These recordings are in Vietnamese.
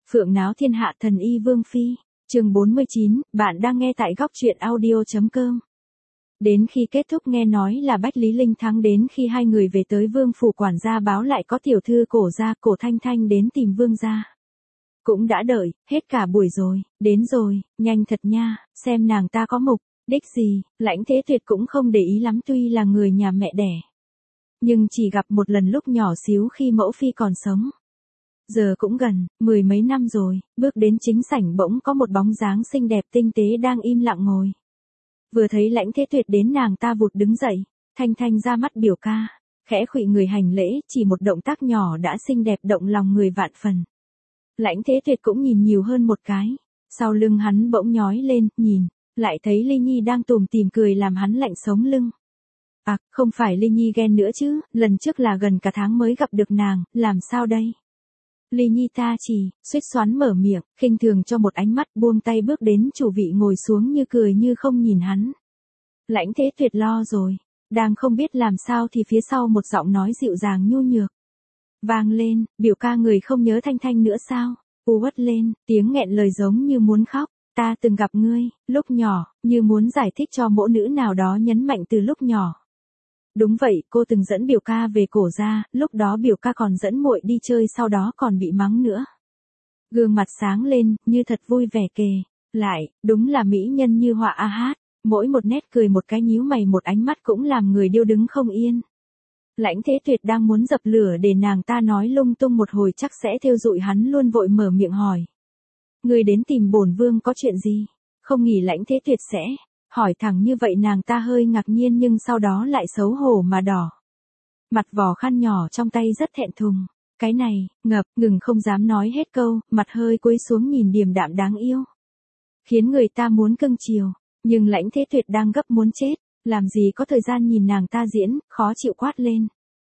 Phượng náo thiên hạ thần y Vương Phi, chương 49, bạn đang nghe tại góc truyện audio.com. Đến khi kết thúc nghe nói là Bách Lý Linh thắng đến khi hai người về tới Vương phủ quản gia báo lại có tiểu thư Cổ gia, Cổ Thanh Thanh đến tìm Vương gia. Cũng đã đợi, hết cả buổi rồi, đến rồi, nhanh thật nha, xem nàng ta có mục đích gì, Lãnh Thế Tuyệt cũng không để ý lắm tuy là người nhà mẹ đẻ. Nhưng chỉ gặp một lần lúc nhỏ xíu khi mẫu phi còn sống. Giờ cũng gần, 10 mấy năm rồi, bước đến chính sảnh bỗng có một bóng dáng xinh đẹp tinh tế đang im lặng ngồi. Vừa thấy Lãnh Thế Tuyệt đến nàng ta vụt đứng dậy, Thanh Thanh ra mắt biểu ca, khẽ khuỵu người hành lễ, chỉ một động tác nhỏ đã xinh đẹp động lòng người vạn phần. Lãnh Thế Tuyệt cũng nhìn nhiều hơn một cái, sau lưng hắn bỗng nhói lên, nhìn, lại thấy Ly Nhi đang tủm tỉm cười làm hắn lạnh sống lưng. À, không phải Ly Nhi ghen nữa chứ, lần trước là gần cả tháng mới gặp được nàng, làm sao đây? Ly Nhi ta chỉ, suýt xoắn mở miệng, khinh thường cho một ánh mắt buông tay bước đến chủ vị ngồi xuống như cười như không nhìn hắn. Lãnh Thế Tuyệt lo rồi, đang không biết làm sao thì phía sau một giọng nói dịu dàng nhu nhược vang lên, biểu ca người không nhớ Thanh Thanh nữa sao? U uất lên, tiếng nghẹn lời giống như muốn khóc, ta từng gặp ngươi, lúc nhỏ, như muốn giải thích cho mẫu nữ nào đó nhấn mạnh từ lúc nhỏ. Đúng vậy, cô từng dẫn biểu ca về Cổ gia, lúc đó biểu ca còn dẫn muội đi chơi sau đó còn bị mắng nữa. Gương mặt sáng lên, như thật vui vẻ kề lại, đúng là mỹ nhân như họa a hát, mỗi một nét cười một cái nhíu mày một ánh mắt cũng làm người điêu đứng không yên. Lãnh Thế Tuyệt đang muốn dập lửa để nàng ta nói lung tung một hồi chắc sẽ thiêu rụi hắn luôn vội mở miệng hỏi. Người đến tìm bổn vương có chuyện gì? Không nghĩ Lãnh Thế Tuyệt sẽ hỏi thẳng như vậy nàng ta hơi ngạc nhiên nhưng sau đó lại xấu hổ mà đỏ. Mặt vò khăn nhỏ trong tay rất thẹn thùng. Cái này, ngừng không dám nói hết câu, mặt hơi cúi xuống nhìn điềm đạm đáng yêu. Khiến người ta muốn cưng chiều, nhưng Lãnh Thế Tuyệt đang gấp muốn chết, làm gì có thời gian nhìn nàng ta diễn, khó chịu quát lên.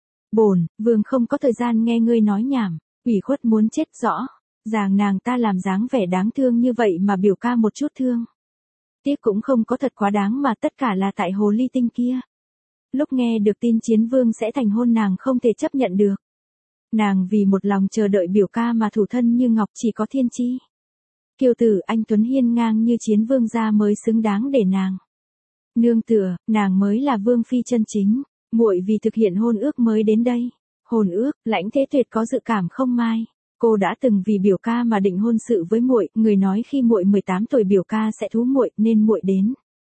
Bổn vương không có thời gian nghe ngươi nói nhảm, ủy khuất muốn chết rõ. Ràng nàng ta làm dáng vẻ đáng thương như vậy mà biểu ca một chút thương. Tiếc cũng không có thật quá đáng mà tất cả là tại hồ ly tinh kia. Lúc nghe được tin Chiến Vương sẽ thành hôn nàng không thể chấp nhận được. Nàng vì một lòng chờ đợi biểu ca mà thủ thân như ngọc chỉ có thiên chi. Kiều tử anh tuấn hiên ngang như Chiến Vương gia mới xứng đáng để nàng nương tựa, nàng mới là vương phi chân chính, muội vì thực hiện hôn ước mới đến đây. Hôn ước, Lãnh Thế Tuyệt có dự cảm không mai. Cô đã từng vì biểu ca mà định hôn sự với muội, người nói khi muội 18 tuổi biểu ca sẽ thú muội nên muội đến.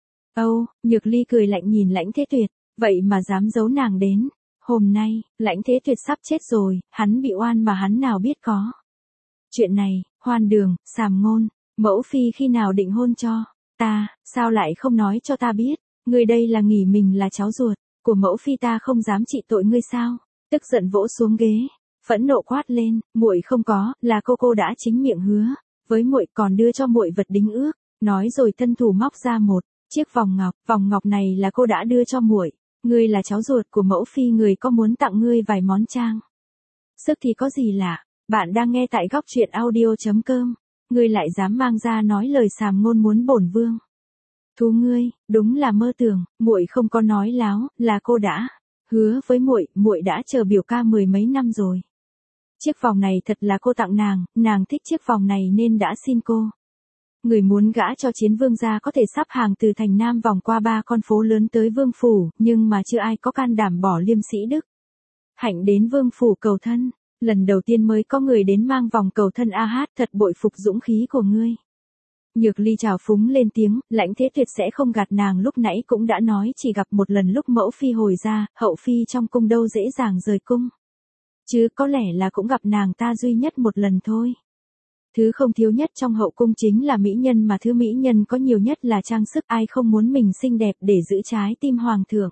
Âu, Nhược Ly cười lạnh nhìn Lãnh Thế Tuyệt, vậy mà dám giấu nàng đến. Hôm nay, Lãnh Thế Tuyệt sắp chết rồi, hắn bị oan mà hắn nào biết có. Chuyện này, hoan đường, sàm ngôn, mẫu phi khi nào định hôn cho ta, sao lại không nói cho ta biết, ngươi đây là nghĩ mình là cháu ruột của mẫu phi ta không dám trị tội ngươi sao? Tức giận vỗ xuống ghế, phẫn nộ quát lên, muội không có, là cô đã chính miệng hứa với muội còn đưa cho muội vật đính ước, nói rồi thân thủ móc ra một chiếc vòng ngọc này là cô đã đưa cho muội, ngươi là cháu ruột của mẫu phi người có muốn tặng ngươi vài món trang sức thì có gì lạ. Bạn đang nghe tại góc truyện audio.com. Ngươi lại dám mang ra nói lời sàm ngôn muốn bổn vương thú ngươi, đúng là mơ tưởng, muội không có nói láo, là cô đã hứa với muội đã chờ biểu ca 10 mấy năm rồi. Chiếc vòng này thật là cô tặng nàng thích chiếc vòng này nên đã xin cô. Người muốn gả cho Chiến Vương gia có thể sắp hàng từ thành Nam vòng qua 3 con phố lớn tới vương phủ, nhưng mà chưa ai có can đảm bỏ liêm sĩ đức hạnh đến vương phủ cầu thân. Lần đầu tiên mới có người đến mang vòng cầu thân a hát, thật bội phục dũng khí của ngươi. Nhược Ly trào phúng lên tiếng, Lãnh Thế Tuyệt sẽ không gạt nàng lúc nãy cũng đã nói chỉ gặp một lần lúc mẫu phi hồi ra, hậu phi trong cung đâu dễ dàng rời cung. Chứ có lẽ là cũng gặp nàng ta duy nhất một lần thôi. Thứ không thiếu nhất trong hậu cung chính là mỹ nhân mà thứ mỹ nhân có nhiều nhất là trang sức, ai không muốn mình xinh đẹp để giữ trái tim hoàng thượng.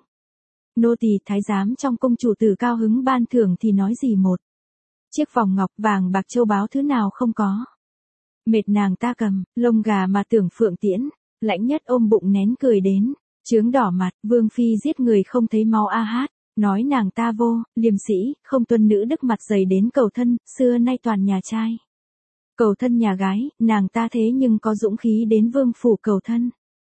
Nô tỳ thái giám trong cung chủ tử cao hứng ban thưởng thì nói gì một chiếc vòng ngọc vàng bạc châu báu thứ nào không có. Mệt nàng ta cầm, lông gà mà tưởng phượng tiễn, Lãnh Nhất ôm bụng nén cười đến, chướng đỏ mặt, vương phi giết người không thấy máu a hát, nói nàng ta vô, liêm sĩ, không tuân nữ đức mặt dày đến cầu thân, xưa nay toàn nhà trai. Cầu thân nhà gái, nàng ta thế nhưng có dũng khí đến vương phủ cầu thân.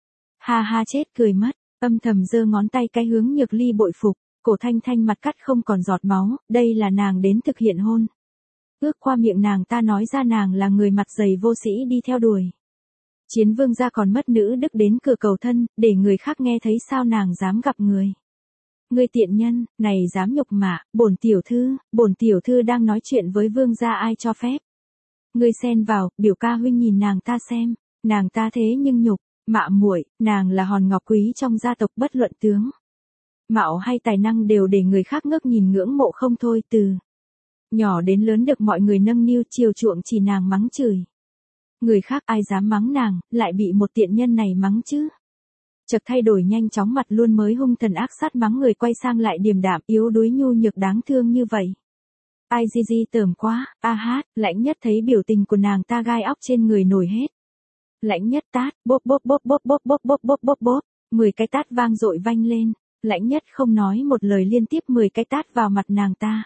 Ha ha chết cười mất, âm thầm giơ ngón tay cái hướng Nhược Ly bội phục, Cổ Thanh Thanh mặt cắt không còn giọt máu, đây là nàng đến thực hiện hôn ước qua miệng nàng ta nói ra nàng là người mặt dày vô sĩ đi theo đuổi. Chiến vương gia còn mất nữ đức đến cửa cầu thân, để người khác nghe thấy sao nàng dám gặp người. Ngươi tiện nhân, này dám nhục mạ, bổn tiểu thư đang nói chuyện với vương gia ai cho phép. Ngươi xen vào, biểu ca huynh nhìn nàng ta xem, nàng ta thế nhưng nhục, mạ muội, nàng là hòn ngọc quý trong gia tộc bất luận tướng. Mạo hay tài năng đều để người khác ngước nhìn ngưỡng mộ không thôi, từ nhỏ đến lớn được mọi người nâng niu chiều chuộng chỉ nàng mắng chửi. Người khác ai dám mắng nàng, lại bị một tiện nhân này mắng chứ. Chợt thay đổi nhanh chóng mặt luôn mới hung thần ác sát mắng người quay sang lại điềm đạm yếu đuối nhu nhược đáng thương như vậy. Ai di tởm quá, a hát, Lãnh Nhất thấy biểu tình của nàng ta gai óc trên người nổi hết. Lãnh Nhất tát, bốp bốp bốp bốp bốp bốp bốp bốp bốp bốp, 10 cái tát vang dội vang lên. Lãnh Nhất không nói một lời liên tiếp 10 cái tát vào mặt nàng ta.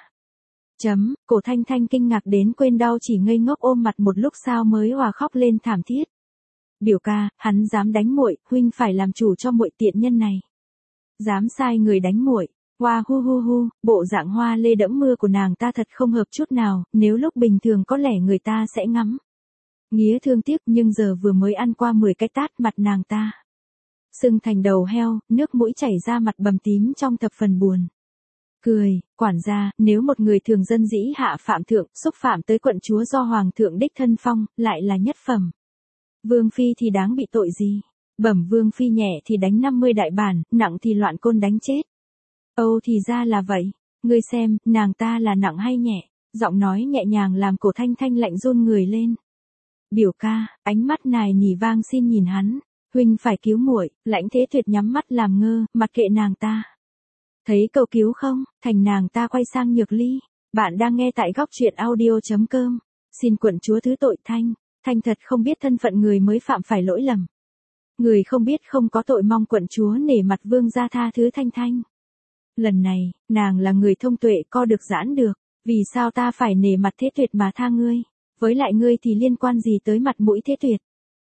Cổ Thanh Thanh kinh ngạc đến quên đau chỉ ngây ngốc ôm mặt một lúc sau mới òa khóc lên thảm thiết. Biểu ca, hắn dám đánh muội, huynh phải làm chủ cho muội tiện nhân này. Dám sai người đánh muội. Hoa hu hu hu, bộ dạng hoa lê đẫm mưa của nàng ta thật không hợp chút nào, nếu lúc bình thường có lẽ người ta sẽ ngắm. Nghía thương tiếc nhưng giờ vừa mới ăn qua 10 cái tát mặt nàng ta. Sưng thành đầu heo, nước mũi chảy ra mặt bầm tím trong thập phần buồn. Cười, quản gia, nếu một người thường dân dĩ hạ phạm thượng, xúc phạm tới quận chúa do hoàng thượng đích thân phong, lại là nhất phẩm. Vương phi thì đáng bị tội gì? Bẩm vương phi nhẹ thì đánh 50 đại bản, nặng thì loạn côn đánh chết. Âu thì ra là vậy. Ngươi xem, nàng ta là nặng hay nhẹ? Giọng nói nhẹ nhàng làm Cổ Thanh Thanh lạnh run người lên. Biểu ca, ánh mắt nài nỉ vang xin nhìn hắn. Huynh phải cứu muội. Lãnh Thế Tuyệt nhắm mắt làm ngơ, mặc kệ nàng ta. Thấy cầu cứu không? Thành nàng ta quay sang Nhược Ly. Bạn đang nghe tại góc truyện audio.com. Xin quận chúa thứ tội Thanh. Thanh thật không biết thân phận người mới phạm phải lỗi lầm. Người không biết không có tội mong quận chúa nể mặt vương gia tha thứ Thanh Thanh. Lần này, nàng là người thông tuệ co được giãn được. Vì sao ta phải nể mặt Thế Tuyệt mà tha ngươi? Với lại ngươi thì liên quan gì tới mặt mũi Thế Tuyệt?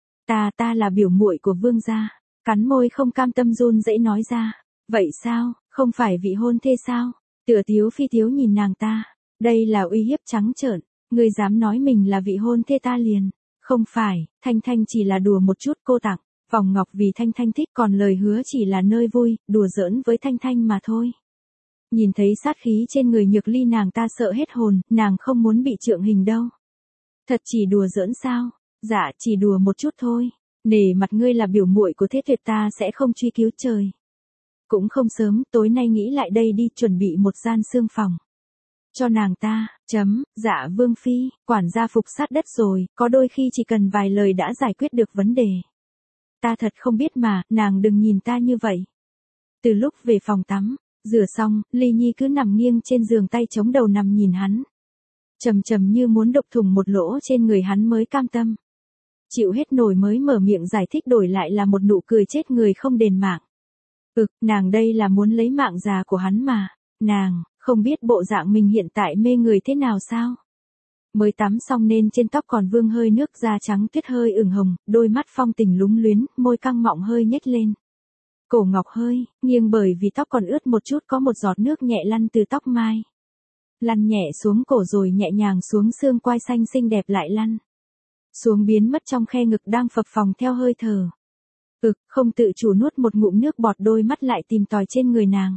Ta là biểu muội của vương gia. Cắn môi không cam tâm run rẩy nói ra. Vậy sao, không phải vị hôn thê sao? Tựa Tiếu Phi Tiếu nhìn nàng ta. Đây là uy hiếp trắng trợn. Ngươi dám nói mình là vị hôn thê ta liền. Không phải, Thanh Thanh chỉ là đùa một chút cô tặng. Vòng ngọc vì Thanh Thanh thích còn lời hứa chỉ là nơi vui, đùa giỡn với Thanh Thanh mà thôi. Nhìn thấy sát khí trên người Nhược Ly nàng ta sợ hết hồn, nàng không muốn bị trượng hình đâu. Thật chỉ đùa giỡn sao? Dạ chỉ đùa một chút thôi. Nể mặt ngươi là biểu muội của Thế Tuyệt ta sẽ không truy cứu trời. Cũng không sớm, tối nay nghĩ lại đây đi chuẩn bị một gian xương phòng. Cho nàng ta, dạ vương phi, quản gia phục sát đất rồi, có đôi khi chỉ cần vài lời đã giải quyết được vấn đề. Ta thật không biết mà, nàng đừng nhìn ta như vậy. Từ lúc về phòng tắm, rửa xong, Ly Nhi cứ nằm nghiêng trên giường tay chống đầu nằm nhìn hắn. Trầm như muốn đục thủng một lỗ trên người hắn mới cam tâm. Chịu hết nổi mới mở miệng giải thích đổi lại là một nụ cười chết người không đền mạng. Nàng đây là muốn lấy mạng già của hắn mà. Nàng, không biết bộ dạng mình hiện tại mê người thế nào sao? Mới tắm xong nên trên tóc còn vương hơi nước da trắng tuyết hơi ửng hồng, đôi mắt phong tình lúng luyến, môi căng mọng hơi nhếch lên. Cổ ngọc hơi, nghiêng bởi vì tóc còn ướt một chút có một giọt nước nhẹ lăn từ tóc mai. Lăn nhẹ xuống cổ rồi nhẹ nhàng xuống xương quai xanh xinh đẹp lại lăn. Xuống biến mất trong khe ngực đang phập phồng theo hơi thở. Không tự chủ nuốt một ngụm nước bọt đôi mắt lại tìm tòi trên người nàng.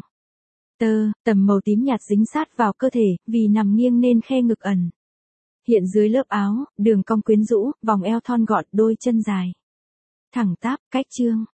Tầm màu tím nhạt dính sát vào cơ thể, vì nằm nghiêng nên khe ngực ẩn. Hiện dưới lớp áo, đường cong quyến rũ, vòng eo thon gọn, đôi chân dài. Thẳng tắp, cách trương,